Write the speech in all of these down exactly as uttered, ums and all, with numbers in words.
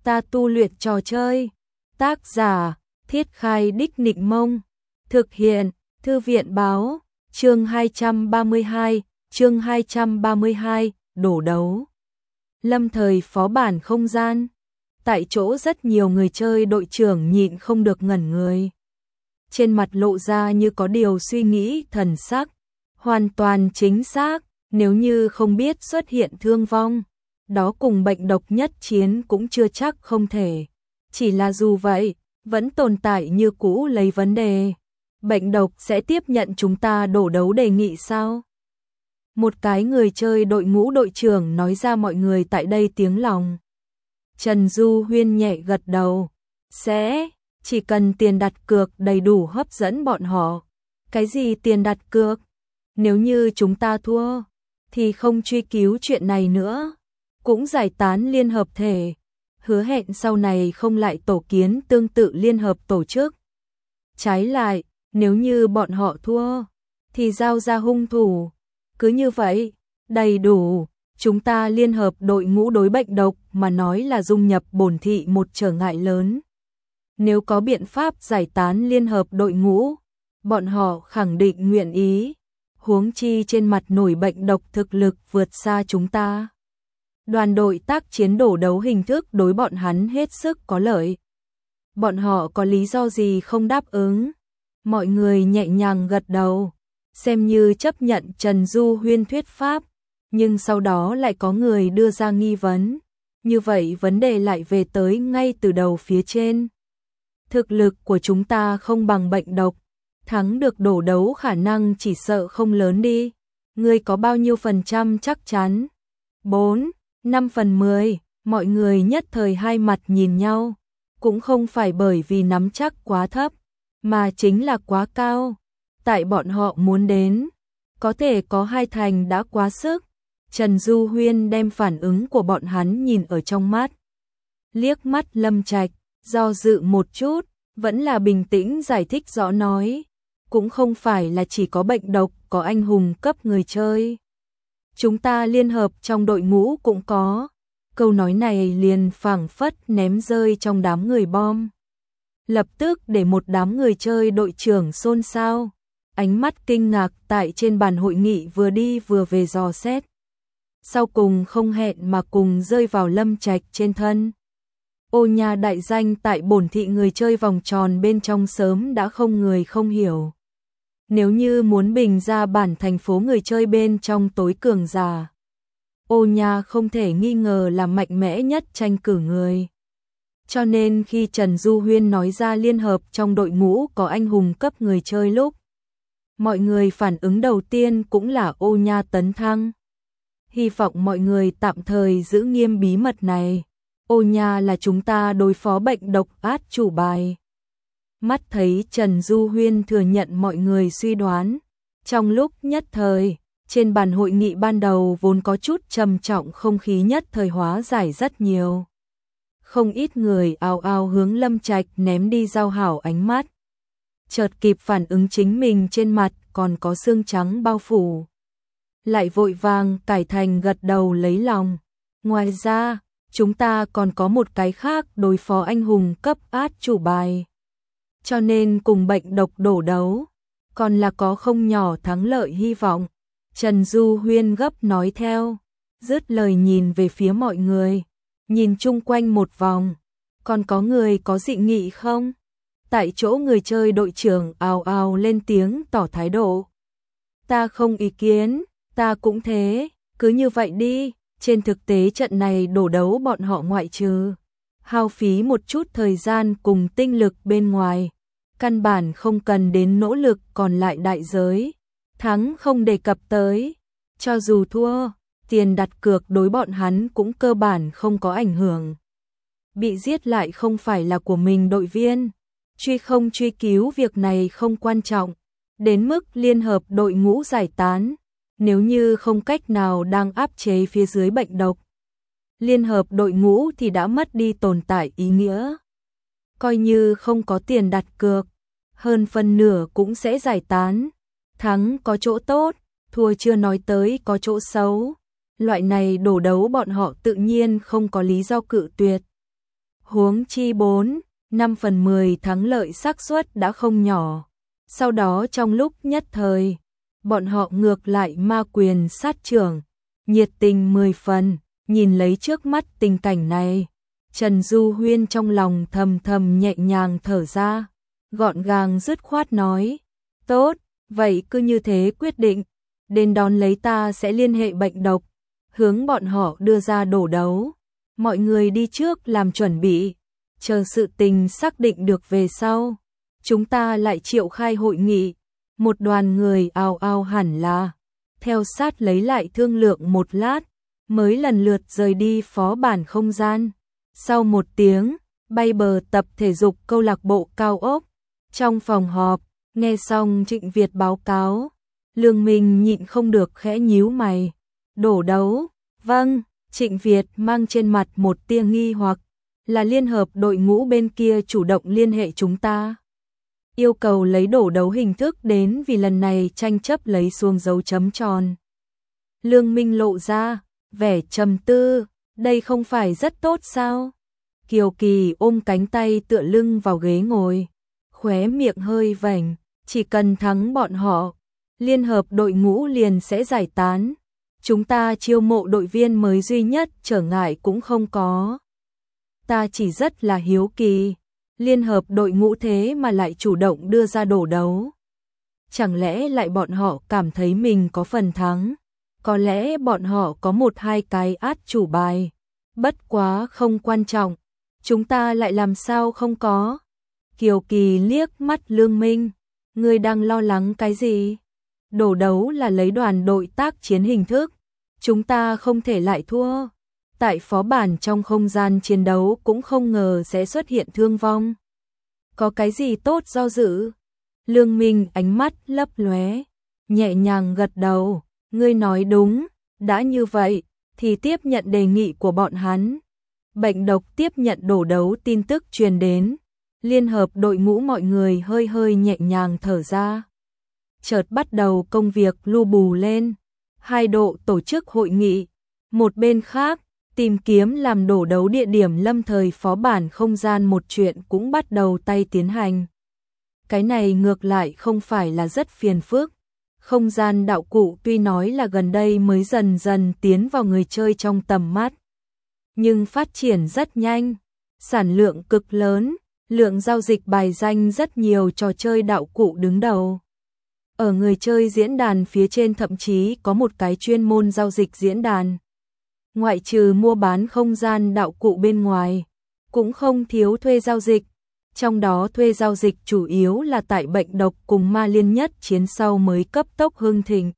ta tu luyện trò chơi. Tác giả, Thiết Khai Đích Nịnh Mông. Thực hiện, Thư viện báo, chương hai trăm ba mươi hai, chương hai trăm ba mươi hai, đổ đấu. Lâm thời phó bản không gian. Tại chỗ rất nhiều người chơi đội trưởng nhịn không được ngẩn người. Trên mặt lộ ra như có điều suy nghĩ thần sắc. Hoàn toàn chính xác, nếu như không biết xuất hiện thương vong, đó cùng bệnh độc nhất chiến cũng chưa chắc không thể. Chỉ là dù vậy, vẫn tồn tại như cũ lấy vấn đề. Bệnh độc sẽ tiếp nhận chúng ta đổ đấu đề nghị sao? Một cái người chơi đội ngũ đội trưởng nói ra mọi người tại đây tiếng lòng. Trần Du Huyên nhẹ gật đầu. Sẽ, chỉ cần tiền đặt cược đầy đủ hấp dẫn bọn họ. Cái gì tiền đặt cược? Nếu như chúng ta thua, thì không truy cứu chuyện này nữa. Cũng giải tán liên hợp thể. Hứa hẹn sau này không lại tổ kiến tương tự liên hợp tổ chức. Trái lại, nếu như bọn họ thua, thì giao ra hung thủ. Cứ như vậy, đầy đủ, chúng ta liên hợp đội ngũ đối bệnh độc mà nói là dung nhập bổn thị một trở ngại lớn. Nếu có biện pháp giải tán liên hợp đội ngũ, bọn họ khẳng định nguyện ý. Huống chi trên mặt nổi bệnh độc thực lực vượt xa chúng ta. Đoàn đội tác chiến đổ đấu hình thức đối bọn hắn hết sức có lợi. Bọn họ có lý do gì không đáp ứng? Mọi người nhẹ nhàng gật đầu, xem như chấp nhận Trần Du Huyên thuyết pháp, nhưng sau đó lại có người đưa ra nghi vấn. Như vậy vấn đề lại về tới ngay từ đầu phía trên. Thực lực của chúng ta không bằng bệnh độc, thắng được đổ đấu khả năng chỉ sợ không lớn đi. Ngươi có bao nhiêu phần trăm chắc chắn? bốn, năm phần mười, mọi người nhất thời hai mặt nhìn nhau, cũng không phải bởi vì nắm chắc quá thấp, mà chính là quá cao. Tại bọn họ muốn đến, có thể có hai thành đã quá sức. Trần Du Huyên đem phản ứng của bọn hắn nhìn ở trong mắt. Liếc mắt Lâm Trạch, do dự một chút, vẫn là bình tĩnh giải thích rõ nói. Cũng không phải là chỉ có bệnh độc, có anh hùng cấp người chơi. Chúng ta liên hợp trong đội ngũ cũng có. Câu nói này liền phảng phất ném rơi trong đám người bom. Lập tức để một đám người chơi đội trưởng xôn xao. Ánh mắt kinh ngạc tại trên bàn hội nghị vừa đi vừa về dò xét. Sau cùng không hẹn mà cùng rơi vào Lâm Trạch trên thân. Ô nhà đại danh tại bổn thị người chơi vòng tròn bên trong sớm đã không người không hiểu. Nếu như muốn bình ra bản thành phố người chơi bên trong tối cường giả, Ô nhà không thể nghi ngờ là mạnh mẽ nhất tranh cử người. Cho nên khi Trần Du Huyên nói ra liên hợp trong đội ngũ có anh hùng cấp người chơi lúc, mọi người phản ứng đầu tiên cũng là Ô nha tấn thăng. Hy vọng mọi người tạm thời giữ nghiêm bí mật này. Ô nha là chúng ta đối phó bệnh độc át chủ bài. Mắt thấy Trần Du Huyên thừa nhận mọi người suy đoán. Trong lúc nhất thời, trên bàn hội nghị ban đầu vốn có chút trầm trọng không khí nhất thời hóa giải rất nhiều. Không ít người ào ào hướng Lâm Trạch ném đi giao hảo ánh mắt. Chợt kịp phản ứng chính mình trên mặt còn có xương trắng bao phủ. Lại vội vàng cải thành gật đầu lấy lòng. Ngoài ra, chúng ta còn có một cái khác đối phó anh hùng cấp át chủ bài. Cho nên cùng bệnh độc đổ đấu, còn là có không nhỏ thắng lợi hy vọng. Trần Du Huyên gấp nói theo, dứt lời nhìn về phía mọi người, nhìn chung quanh một vòng. Còn có người có dị nghị không? Tại chỗ người chơi đội trưởng ào ào lên tiếng tỏ thái độ. Ta không ý kiến, ta cũng thế, cứ như vậy đi. Trên thực tế trận này đổ đấu bọn họ ngoại trừ hao phí một chút thời gian cùng tinh lực bên ngoài, căn bản không cần đến nỗ lực còn lại đại giới. Thắng không đề cập tới, cho dù thua, tiền đặt cược đối bọn hắn cũng cơ bản không có ảnh hưởng. Bị giết lại không phải là của mình đội viên, truy không truy cứu việc này không quan trọng, đến mức liên hợp đội ngũ giải tán, nếu như không cách nào đang áp chế phía dưới bệnh độc. Liên hợp đội ngũ thì đã mất đi tồn tại ý nghĩa. Coi như không có tiền đặt cược, hơn phân nửa cũng sẽ giải tán. Thắng có chỗ tốt, thua chưa nói tới có chỗ xấu. Loại này đổ đấu bọn họ tự nhiên không có lý do cự tuyệt. Huống chi bốn, năm phần mười thắng lợi xác suất đã không nhỏ. Sau đó trong lúc nhất thời, bọn họ ngược lại ma quyền sát trưởng, nhiệt tình mười phần, nhìn lấy trước mắt tình cảnh này. Trần Du Huyên trong lòng thầm thầm nhẹ nhàng thở ra, gọn gàng dứt khoát nói, tốt, vậy cứ như thế quyết định, đến đón lấy ta sẽ liên hệ bệnh độc, hướng bọn họ đưa ra đổ đấu. Mọi người đi trước làm chuẩn bị, chờ sự tình xác định được về sau. Chúng ta lại triệu khai hội nghị, một đoàn người ào ào hẳn là, theo sát lấy lại thương lượng một lát, mới lần lượt rời đi phó bản không gian. Sau một tiếng, bay bờ tập thể dục câu lạc bộ cao ốc, trong phòng họp, nghe xong Trịnh Việt báo cáo, Lương Minh nhịn không được khẽ nhíu mày. Đổ đấu, vâng, Trịnh Việt mang trên mặt một tia nghi hoặc, là liên hợp đội ngũ bên kia chủ động liên hệ chúng ta. Yêu cầu lấy đổ đấu hình thức đến vì lần này tranh chấp lấy xuống dấu chấm tròn. Lương Minh lộ ra, vẻ trầm tư, đây không phải rất tốt sao? Kiều Kỳ ôm cánh tay tựa lưng vào ghế ngồi, khóe miệng hơi vểnh, chỉ cần thắng bọn họ, liên hợp đội ngũ liền sẽ giải tán. Chúng ta chiêu mộ đội viên mới duy nhất trở ngại cũng không có. Ta chỉ rất là hiếu kỳ, liên hợp đội ngũ thế mà lại chủ động đưa ra đổ đấu. Chẳng lẽ lại bọn họ cảm thấy mình có phần thắng? Có lẽ bọn họ có một hai cái át chủ bài. Bất quá không quan trọng, chúng ta lại làm sao không có? Kiều Kỳ liếc mắt Lương Minh, ngươi đang lo lắng cái gì? Đổ đấu là lấy đoàn đội tác chiến hình thức, chúng ta không thể lại thua. Tại phó bản trong không gian chiến đấu cũng không ngờ sẽ xuất hiện thương vong. Có cái gì tốt do dự? Lương Minh ánh mắt lấp lóe, nhẹ nhàng gật đầu, ngươi nói đúng, đã như vậy, thì tiếp nhận đề nghị của bọn hắn. Bệnh độc tiếp nhận đổ đấu tin tức truyền đến, liên hợp đội ngũ mọi người hơi hơi nhẹ nhàng thở ra. Chợt bắt đầu công việc lu bù lên, hai độ tổ chức hội nghị, một bên khác, tìm kiếm làm đổ đấu địa điểm lâm thời phó bản không gian một chuyện cũng bắt đầu tay tiến hành. Cái này ngược lại không phải là rất phiền phức. Không gian đạo cụ tuy nói là gần đây mới dần dần tiến vào người chơi trong tầm mắt, nhưng phát triển rất nhanh, sản lượng cực lớn, lượng giao dịch bài danh rất nhiều trò chơi đạo cụ đứng đầu. Ở người chơi diễn đàn phía trên thậm chí có một cái chuyên môn giao dịch diễn đàn. Ngoại trừ mua bán không gian đạo cụ bên ngoài, cũng không thiếu thuê giao dịch. Trong đó thuê giao dịch chủ yếu là tại bệnh độc cùng ma liên nhất chiến sau mới cấp tốc hưng thịnh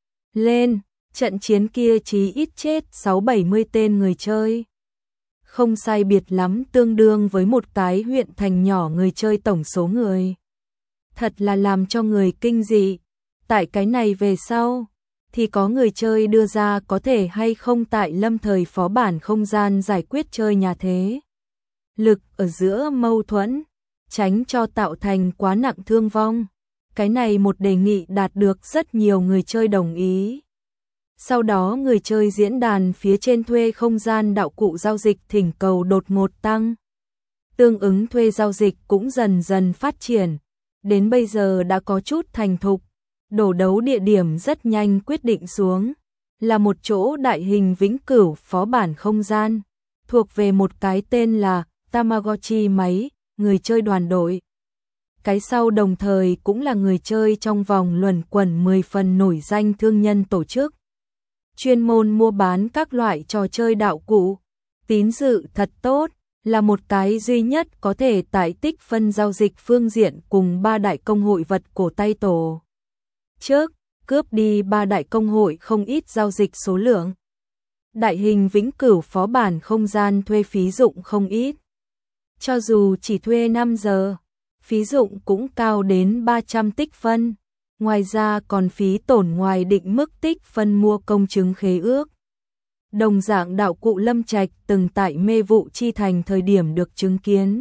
lên, trận chiến kia chí ít chết sáu bảy mươi tên người chơi. Không sai biệt lắm tương đương với một cái huyện thành nhỏ người chơi tổng số người. Thật là làm cho người kinh dị. Tại cái này về sau, thì có người chơi đưa ra có thể hay không tại lâm thời phó bản không gian giải quyết chơi nhà thế lực ở giữa mâu thuẫn, tránh cho tạo thành quá nặng thương vong. Cái này một đề nghị đạt được rất nhiều người chơi đồng ý. Sau đó người chơi diễn đàn phía trên thuê không gian đạo cụ giao dịch thỉnh cầu đột ngột tăng. Tương ứng thuê giao dịch cũng dần dần phát triển, đến bây giờ đã có chút thành thục. Đổ đấu địa điểm rất nhanh quyết định xuống, là một chỗ đại hình vĩnh cửu phó bản không gian, thuộc về một cái tên là Tamagotchi máy, người chơi đoàn đội. Cái sau đồng thời cũng là người chơi trong vòng luẩn quẩn mười phần nổi danh thương nhân tổ chức. Chuyên môn mua bán các loại trò chơi đạo cụ, tín dự thật tốt, là một cái duy nhất có thể tại tích phân giao dịch phương diện cùng ba đại công hội vật cổ tay tổ. Trước, cướp đi ba đại công hội không ít giao dịch số lượng. Đại hình vĩnh cửu phó bản không gian thuê phí dụng không ít. Cho dù chỉ thuê năm giờ, phí dụng cũng cao đến ba trăm tích phân. Ngoài ra còn phí tổn ngoài định mức tích phân mua công chứng khế ước. Đồng dạng đạo cụ Lâm Trạch từng tại Mê Vụ Chi Thành thời điểm được chứng kiến.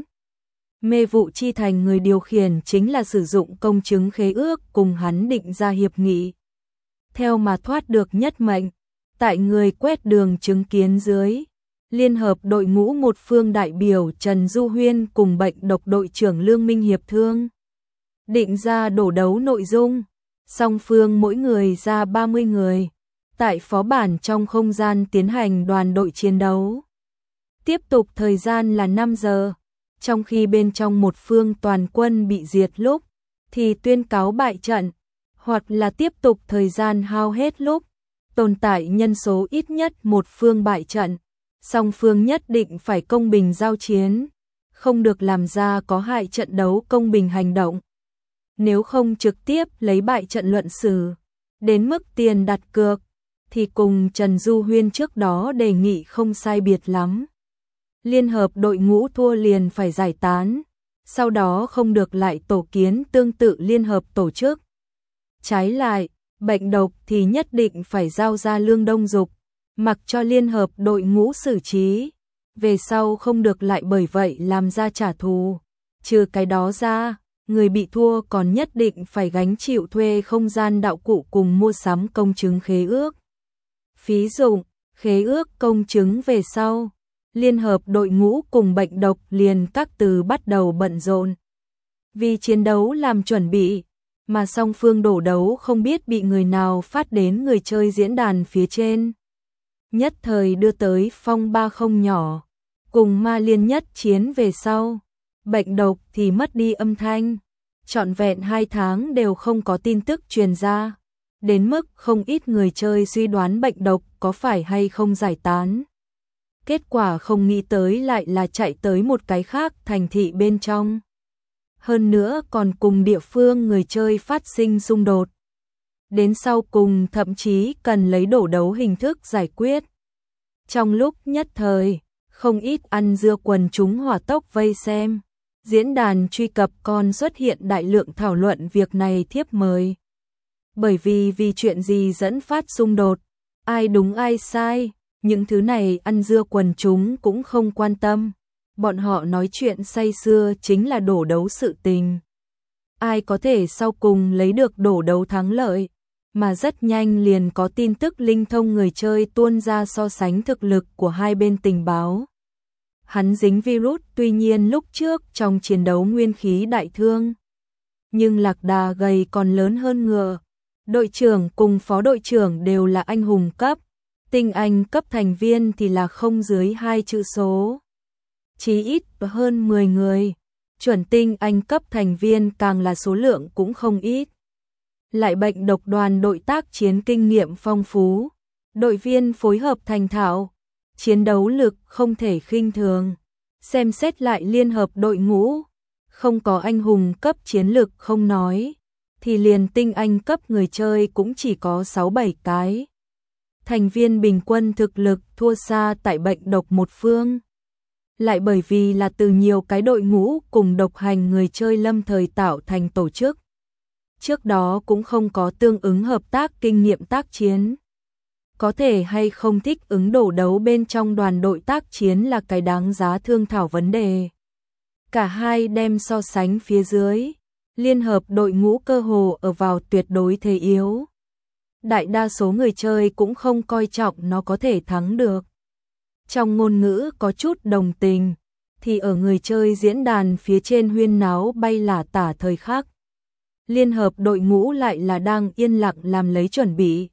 Mê Vụ Chi Thành người điều khiển chính là sử dụng công chứng khế ước cùng hắn định ra hiệp nghị. Theo mà thoát được nhất mệnh, tại người quét đường chứng kiến dưới, Liên hợp đội ngũ một phương đại biểu Trần Du Huyên cùng bệnh độc đội trưởng Lương Minh Hiệp thương. Định ra đổ đấu nội dung, song phương mỗi người ra ba mươi người, tại phó bản trong không gian tiến hành đoàn đội chiến đấu. Tiếp tục thời gian là năm giờ, trong khi bên trong một phương toàn quân bị diệt lúc, thì tuyên cáo bại trận, hoặc là tiếp tục thời gian hao hết lúc, tồn tại nhân số ít nhất một phương bại trận, song phương nhất định phải công bình giao chiến, không được làm ra có hại trận đấu công bình hành động. Nếu không trực tiếp lấy bại trận luận xử, đến mức tiền đặt cược, thì cùng Trần Du Huyên trước đó đề nghị không sai biệt lắm. Liên hợp đội ngũ thua liền phải giải tán, sau đó không được lại tổ kiến tương tự liên hợp tổ chức. Trái lại, bệnh độc thì nhất định phải giao ra Lương Đông Dục, mặc cho liên hợp đội ngũ xử trí, về sau không được lại bởi vậy làm ra trả thù. Trừ cái đó ra, người bị thua còn nhất định phải gánh chịu thuê không gian đạo cụ cùng mua sắm công chứng khế ước. Phí dụng, khế ước công chứng về sau, liên hợp đội ngũ cùng bệnh độc liền các từ bắt đầu bận rộn. Vì chiến đấu làm chuẩn bị, mà song phương đổ đấu không biết bị người nào phát đến người chơi diễn đàn phía trên. Nhất thời đưa tới phong ba không nhỏ, cùng ma liên nhất chiến về sau. Bệnh độc thì mất đi âm thanh, trọn vẹn hai tháng đều không có tin tức truyền ra, đến mức không ít người chơi suy đoán bệnh độc có phải hay không giải tán. Kết quả không nghĩ tới lại là chạy tới một cái khác thành thị bên trong. Hơn nữa còn cùng địa phương người chơi phát sinh xung đột. Đến sau cùng thậm chí cần lấy đổ đấu hình thức giải quyết. Trong lúc nhất thời, không ít ăn dưa quần chúng hỏa tốc vây xem. Diễn đàn truy cập còn xuất hiện đại lượng thảo luận việc này thiếp mời. Bởi vì vì chuyện gì dẫn phát xung đột, ai đúng ai sai, những thứ này ăn dưa quần chúng cũng không quan tâm. Bọn họ nói chuyện say sưa chính là đổ đấu sự tình. Ai có thể sau cùng lấy được đổ đấu thắng lợi, mà rất nhanh liền có tin tức linh thông người chơi tuôn ra so sánh thực lực của hai bên tình báo. Hắn dính virus tuy nhiên lúc trước trong chiến đấu nguyên khí đại thương. Nhưng lạc đà gầy còn lớn hơn ngựa. Đội trưởng cùng phó đội trưởng đều là anh hùng cấp. Tinh anh cấp thành viên thì là không dưới hai chữ số. Chí ít hơn mười người. Chuẩn tinh anh cấp thành viên càng là số lượng cũng không ít. Lại bệnh độc đoàn đội tác chiến kinh nghiệm phong phú. Đội viên phối hợp thành thạo. Chiến đấu lực không thể khinh thường. Xem xét lại liên hợp đội ngũ, không có anh hùng cấp chiến lực không nói, thì liền tinh anh cấp người chơi cũng chỉ có sáu bảy cái. Thành viên bình quân thực lực thua xa tại bệnh độc một phương. Lại bởi vì là từ nhiều cái đội ngũ cùng độc hành người chơi lâm thời tạo thành tổ chức. Trước đó cũng không có tương ứng hợp tác kinh nghiệm tác chiến. Có thể hay không thích ứng đổ đấu bên trong đoàn đội tác chiến là cái đáng giá thương thảo vấn đề. Cả hai đem so sánh phía dưới, liên hợp đội ngũ cơ hồ ở vào tuyệt đối thế yếu. Đại đa số người chơi cũng không coi trọng nó có thể thắng được. Trong ngôn ngữ có chút đồng tình, thì ở người chơi diễn đàn phía trên huyên náo bay lả tả thời khắc. Liên hợp đội ngũ lại là đang yên lặng làm lấy chuẩn bị.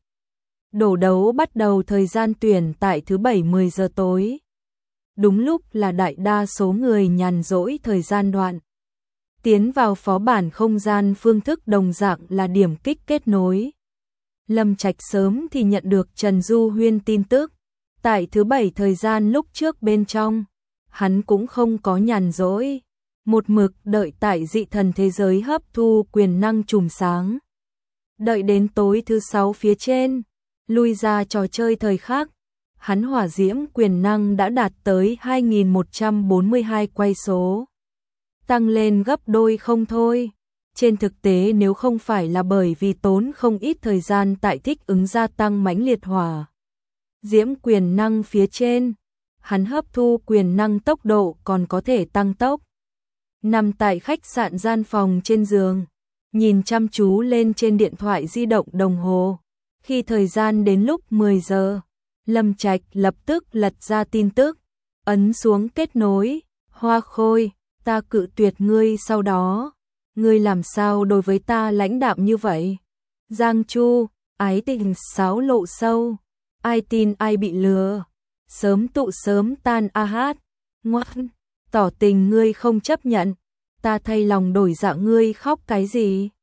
Đổ đấu bắt đầu thời gian tuyển tại thứ bảy mười giờ tối. Đúng lúc là đại đa số người nhàn rỗi thời gian đoạn. Tiến vào phó bản không gian phương thức đồng dạng là điểm kích kết nối. Lâm Trạch sớm thì nhận được Trần Du Huyên tin tức. Tại thứ bảy thời gian lúc trước bên trong, hắn cũng không có nhàn rỗi. Một mực đợi tại dị thần thế giới hấp thu quyền năng chùm sáng. Đợi đến tối thứ sáu phía trên. Lui ra trò chơi thời khác, hắn hỏa diễm quyền năng đã đạt tới hai nghìn một trăm bốn mươi hai quay số. Tăng lên gấp đôi không thôi. Trên thực tế nếu không phải là bởi vì tốn không ít thời gian tại thích ứng gia tăng mãnh liệt hỏa diễm quyền năng phía trên, hắn hấp thu quyền năng tốc độ còn có thể tăng tốc. Nằm tại khách sạn gian phòng trên giường, nhìn chăm chú lên trên điện thoại di động đồng hồ. Khi thời gian đến lúc mười giờ, Lâm Trạch lập tức lật ra tin tức, ấn xuống kết nối, Hoa Khôi, ta cự tuyệt ngươi sau đó, ngươi làm sao đối với ta lãnh đạm như vậy? Giang Chu, ái tình sáo lộ sâu, ai tin ai bị lừa, sớm tụ sớm tan a hát, ngoan, tỏ tình ngươi không chấp nhận, ta thay lòng đổi dạ ngươi khóc cái gì?